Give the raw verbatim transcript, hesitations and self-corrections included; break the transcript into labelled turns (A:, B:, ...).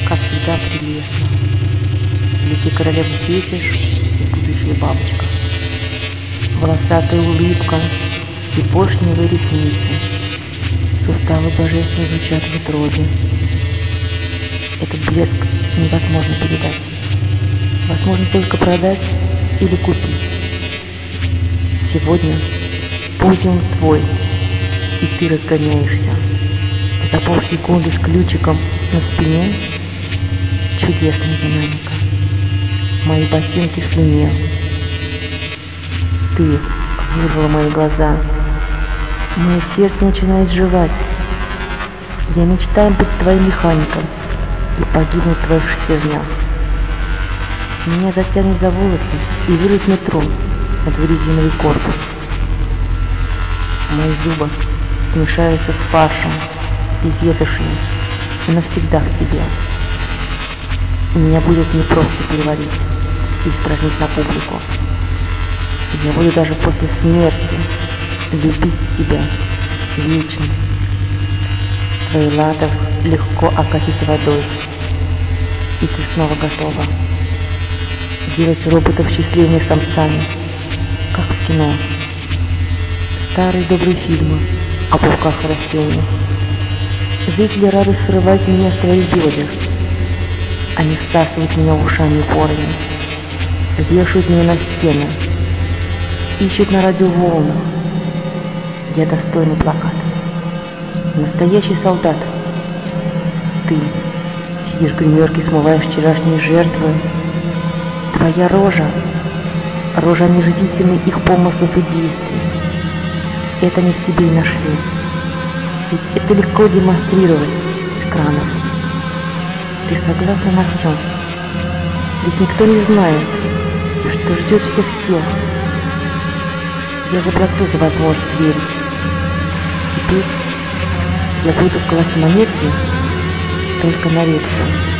A: как всегда, прелестно. Или ты королеву встретишь, и будешь ли бабочка. Волосатая улыбка и поршневые ресницы. Суставы божественно звучат в утробе. Этот блеск невозможно передать. Возможно только продать или купить. Сегодня подиум твой, и ты разгоняешься. За полсекунды с ключиком на спине чудесная динамика. Мои ботинки в слюне. Ты вырвала мои глаза. Мое сердце начинает жевать. Я мечтаю быть твоим механиком и погибнуть в твоих шестернях. Меня затянет за волосы и вырвет в метро на твой резиновый корпус. Мои зубы смешаются с фаршем и ветошью и навсегда к тебе. Меня будет не просто переварить и испражнить на публику. Я буду даже после смерти любить тебя, вечность. Твои латекс легко окатить водой, и ты снова готова делать роботов счастливыми самцами, как в кино. Старые добрые фильмы о пауках и растениях. Зрители рады срывать меня с твоих бедер. Они всасывают меня ушами и порами, вешают меня на стены, ищут на радиоволнах. Я достойный плакат. Настоящий солдат. Ты сидишь в гримерке, смываешь вчерашние жертвы. Твоя рожа, рожа омерзительных их помыслов и действий. Это не в тебе и нашли. Ведь это легко демонстрировать с экранов. Ты согласна на все. Ведь никто не знает, что ждет всех тех. Я заплатил за возможность верить. Теперь я буду класть монетки только на рельсы.